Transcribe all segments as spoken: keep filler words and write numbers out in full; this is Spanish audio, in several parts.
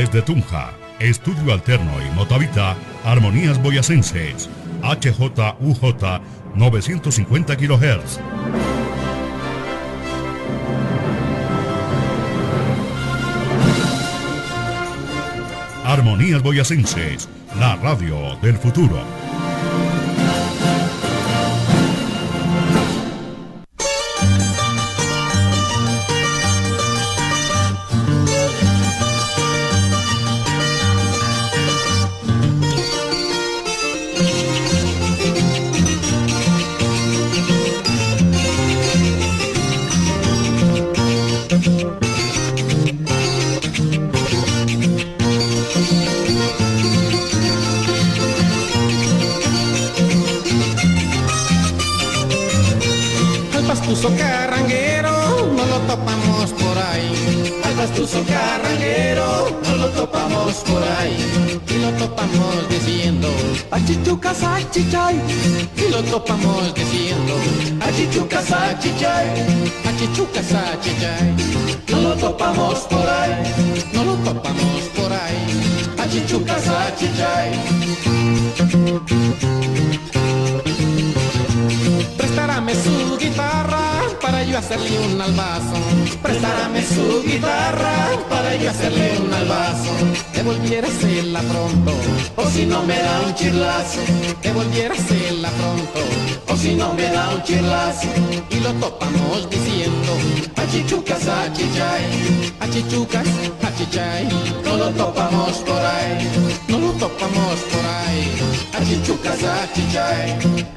Desde Tunja, Estudio Alterno y Motavita, Armonías Boyacenses, H J U J novecientos cincuenta kilohertz. Armonías Boyacenses, la radio del futuro. pastuso carranguero no lo topamos por ahí. Al pastuso carranguero no lo topamos por ahí. Y lo topamos diciendo achichucas achichay. Y lo topamos diciendo achichucas achichay. Achichucas achichay. No lo topamos por ahí. No lo topamos por ahí. Achichucas achichay. Prestárame su guitarra para yo hacerle un albazo. Prestárame su guitarra para yo hacerle un albazo. Devolviérasela pronto, o si no me da un chirlazo. Devolviérasela pronto, o si no me da un chirlazo. Y lo topamos diciendo achichucas achichay. Achichucas achichay. No lo topamos por ahí. No lo topamos por ahí. Achichucas achichay.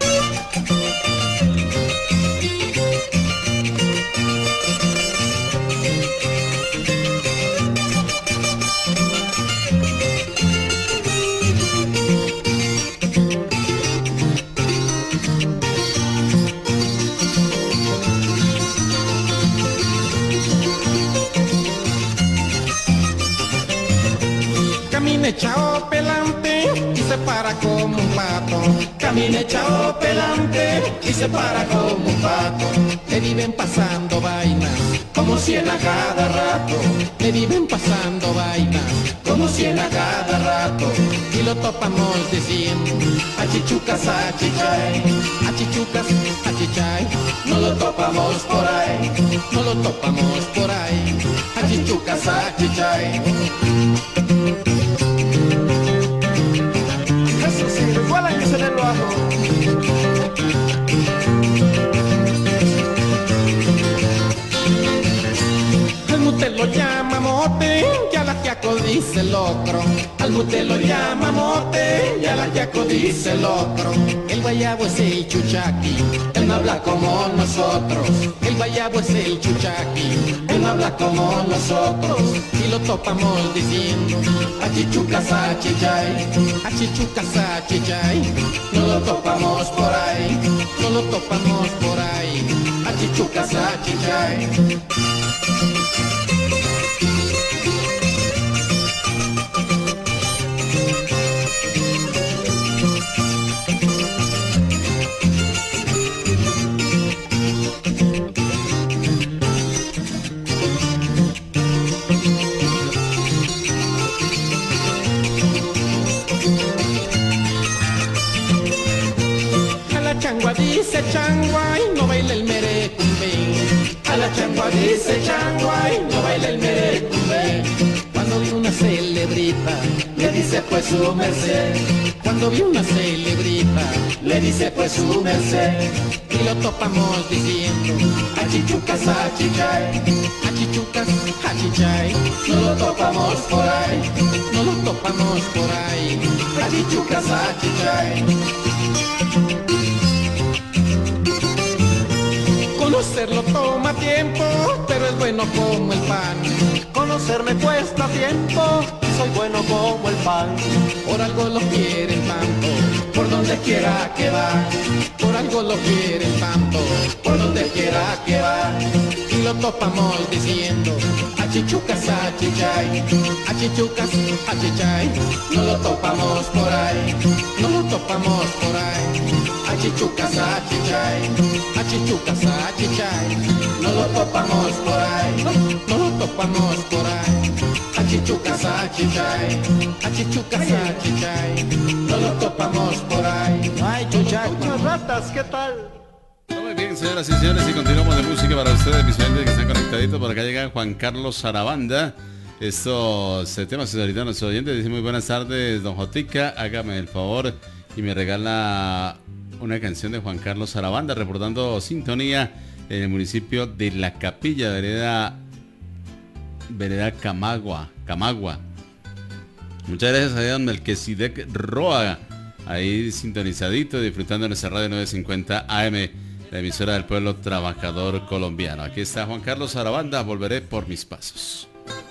Camina echao pelante y se para como un pato. Camina echao pelante y se para como un pato. Le viven pasando vainas como cien a cada rato. Le viven pasando vainas como cien a cada rato. Y lo topamos diciendo achichucas achichay. Achichucas achichay. No lo topamos por ahí. No lo topamos por ahí. Achichucas achichay. Que se le lo hago. Al mute lo llama mote y a la quiaco dice locro. Al mute lo llama mote y a la quiaco dice locro. El guayabo es el chuchaqui, él no habla como nosotros. El guayabo es el chuchaqui, él no habla como nosotros. Y lo topamos diciendo achichucas achichay. Achichucas achichay. No lo topamos por ahí. No lo topamos por ahí. Achichucas achichay. Changua dice changua y no baila el merecumbe. A la changua dice changua y no baila el merecumbe. Cuando vi una celebrita, le dice pues su merced. Cuando vi una celebrita, le dice pues su merced. Y lo topamos diciendo achichucas achichay. Achichucas achichay. No lo topamos por ahí. No lo topamos por ahí. Achichucas achichay. Conocerlo toma tiempo, pero es bueno como el pan. Conocerme cuesta tiempo, soy bueno como el pan. Por algo lo quieren tanto, por donde quiera que va. Por algo lo quieren tanto, por donde quiera que va. Y lo topamos diciendo achichucas achichay. Achichucas achichay. No lo topamos por ahí. No lo topamos por ahí. Achichucas achichay. Achichucas achichay. No lo topamos por ahí. No, no lo topamos por ahí. achichucas, achichay, achichucas, achichay, no lo topamos por ahí. Ay, chuchacos, ratas, ¿qué tal? Muy bien, señoras y señores, y continuamos de música para ustedes, mis oyentes que están conectaditos. Por acá llega Juan Carlos Sarabanda. Estos eh, temas que ahorita nuestros oyentes dicen: muy buenas tardes, don Jotica, hágame el favor y me regala una canción de Juan Carlos Sarabanda, reportando sintonía en el municipio de La Capilla, vereda, vereda Camagua, Camagua. Muchas gracias a don Melquisedec Roa, ahí sintonizadito, disfrutando de nuestra radio novecientos cincuenta A M, la emisora del pueblo trabajador colombiano. Aquí está Juan Carlos Sarabanda, volveré por mis pasos.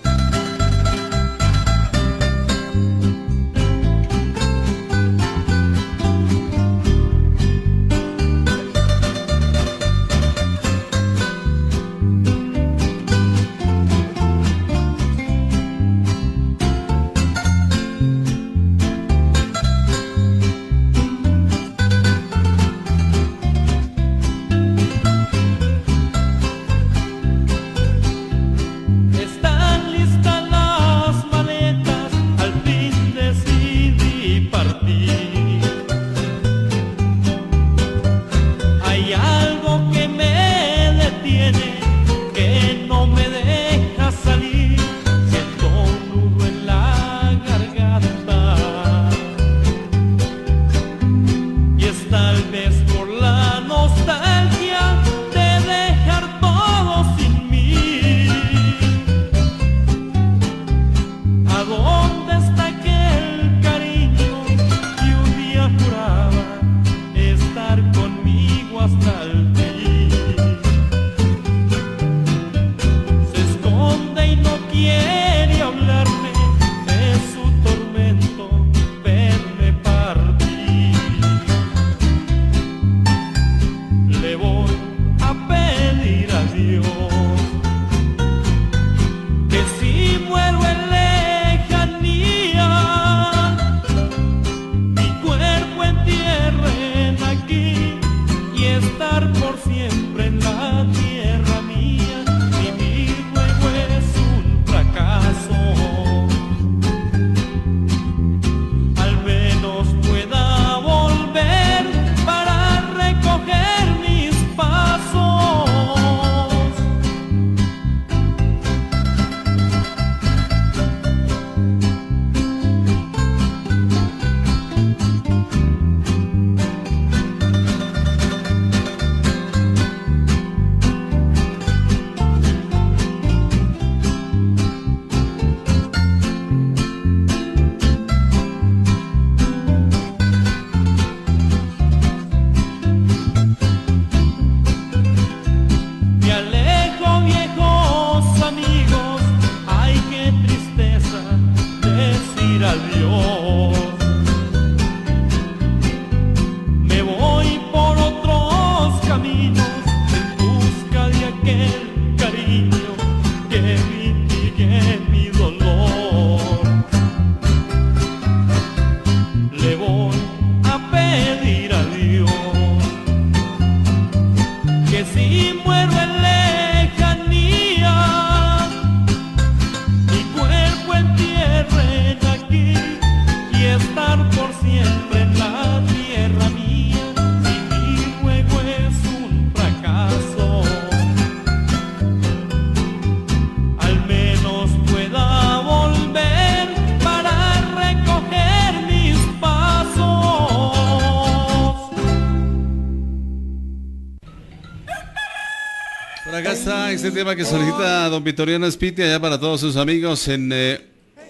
Este tema que solicita don Victoriano Spitia allá para todos sus amigos en eh,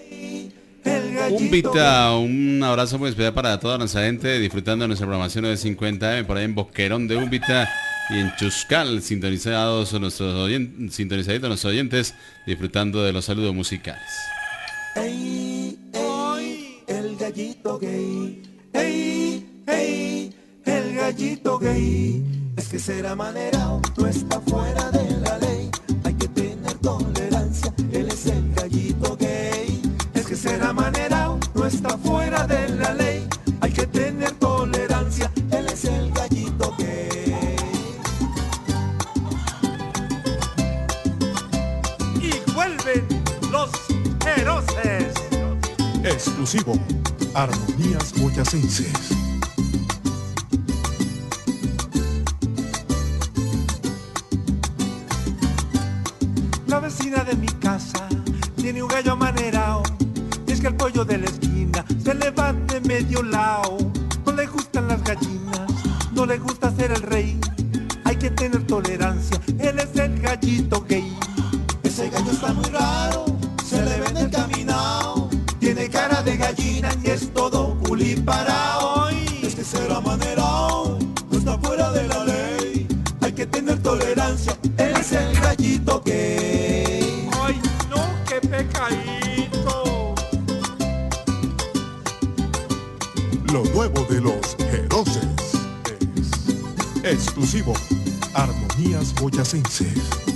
Umbita. Un abrazo muy especial para toda nuestra gente disfrutando de nuestra programación de cincuenta M por ahí en Boquerón de Umbita y en Chuscal, sintonizados nuestros oyentes, sintonizaditos nuestros oyentes, disfrutando de los saludos musicales. Hey, hey, el gallito gay. Hey, hey, el gallito gay. Es que ser amanerado no está fuera de la ley. Hay que tener tolerancia, él es el gallito gay. Es que ser amanerado no está fuera de la ley. Hay que tener tolerancia, él es el gallito gay. Y vuelven los eros. Exclusivo, Armonías Boyacenses. La vecina de mi casa tiene un gallo amanerao, y es que el pollo de la esquina se levanta de medio lao. No le gustan las gallinas, no le gusta ser el rey, hay que tener tolerancia, él es el gallito gay. Ese gallo está muy raro, se le ve en el caminao, tiene cara de gallina y es todo culiparao. Es que será manerao, no está fuera de la ley, hay que tener tolerancia, él es el gallito gay. ¡Ay, no, qué pecadito! Lo nuevo de los Jeroses es exclusivo, Armonías Boyacenses.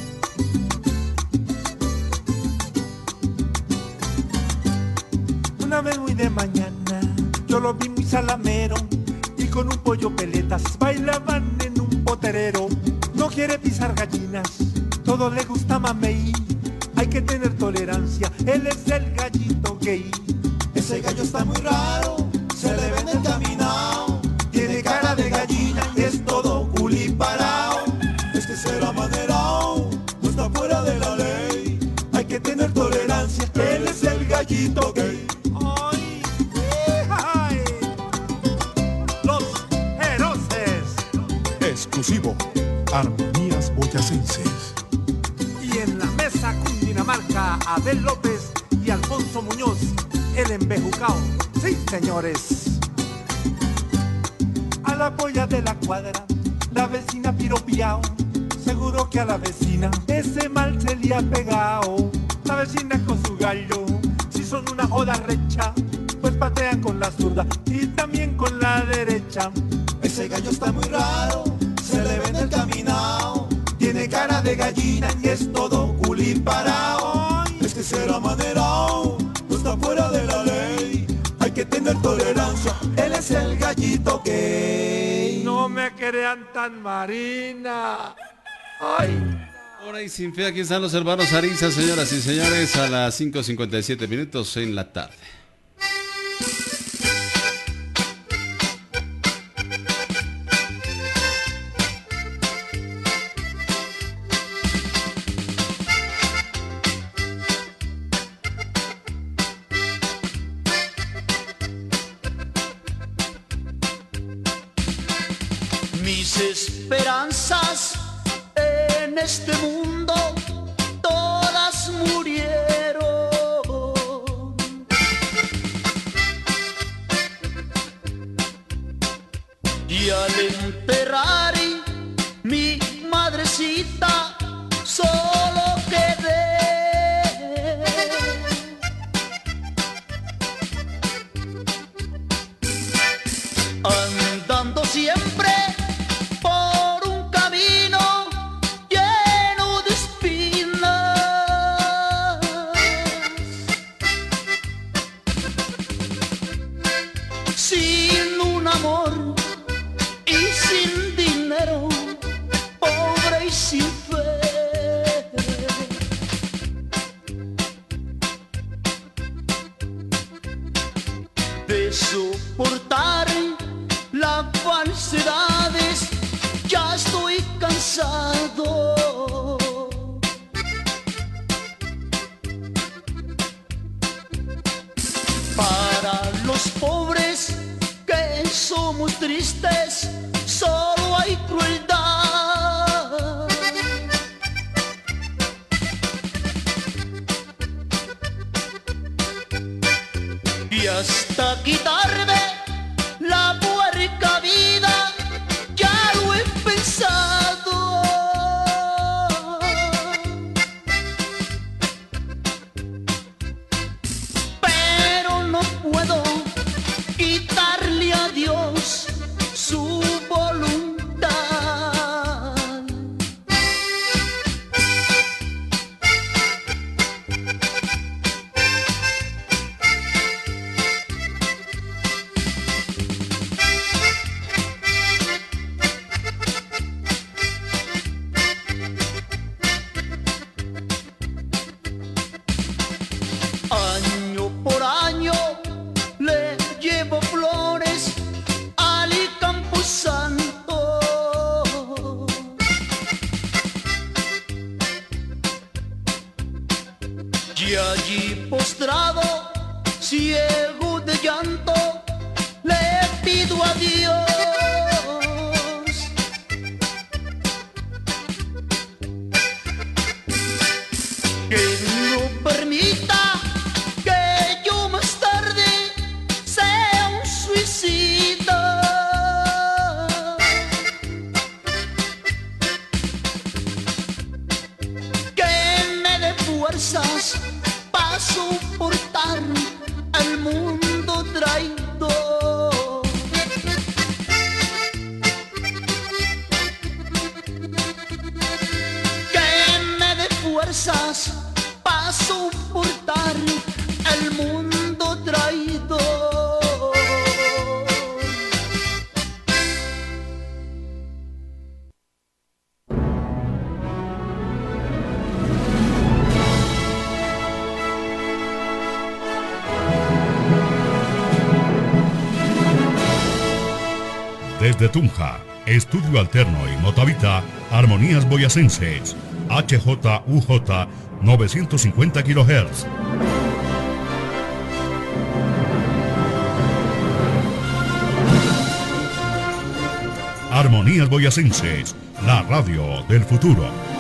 Una vez muy de mañana, yo lo vi muy salamero, y con un pollo peletas bailaban en un poterero. No quiere pisar gallinas, todo le gusta mamey, hay que tener tolerancia, él es el gallito gay. Ese gallo está muy raro, se le ve en el caminao, tiene cara de gallina y es todo culiparao. Es que será manerao, no está fuera de la ley, hay que tener tolerancia, él es el gallito gay. ¡Ay! ¡Ay! Los Jeroses. Exclusivo, Armonías Boyacenses. Y en la mesa Cundinamarca, Abel López y Alfonso Muñoz, el embejucao. Sí, señores. A la polla de la cuadra, la vecina piropiao. Seguro que a la vecina ese mal se le ha pegado. La vecina con su gallo, si son una joda recha, pues patean con la zurda y también con la derecha. Ese gallo está muy raro, se le ve en el caminao, tiene cara de gallina y es todo culiparao. Es que será manerao, no está fuera de la ley, hay que tener tolerancia, él es el gallito gay. No me crean tan marina. Ay. Ahora y sin fe, aquí están los hermanos Ariza, señoras y señores, a las cinco cincuenta y siete minutos en la tarde. Mis esperanzas en este mundo todas murieron, y al enterrar mi madrecita solo quedé andando siempre por un camino lleno de espinas, sin un amor y sin dinero, pobre y sin fe. De soportar las falsedades ya estoy cansado. Para los pobres que somos tristes, solo hay crueldad. Y hasta quitarme la puerca vida ya lo he pensado, pero no puedo quitarle a Dios su Desde Tunja, Estudio Alterno y Motavita, Armonías Boyacenses, H J U J novecientos cincuenta kilohertz. Armonías Boyacenses, la radio del futuro.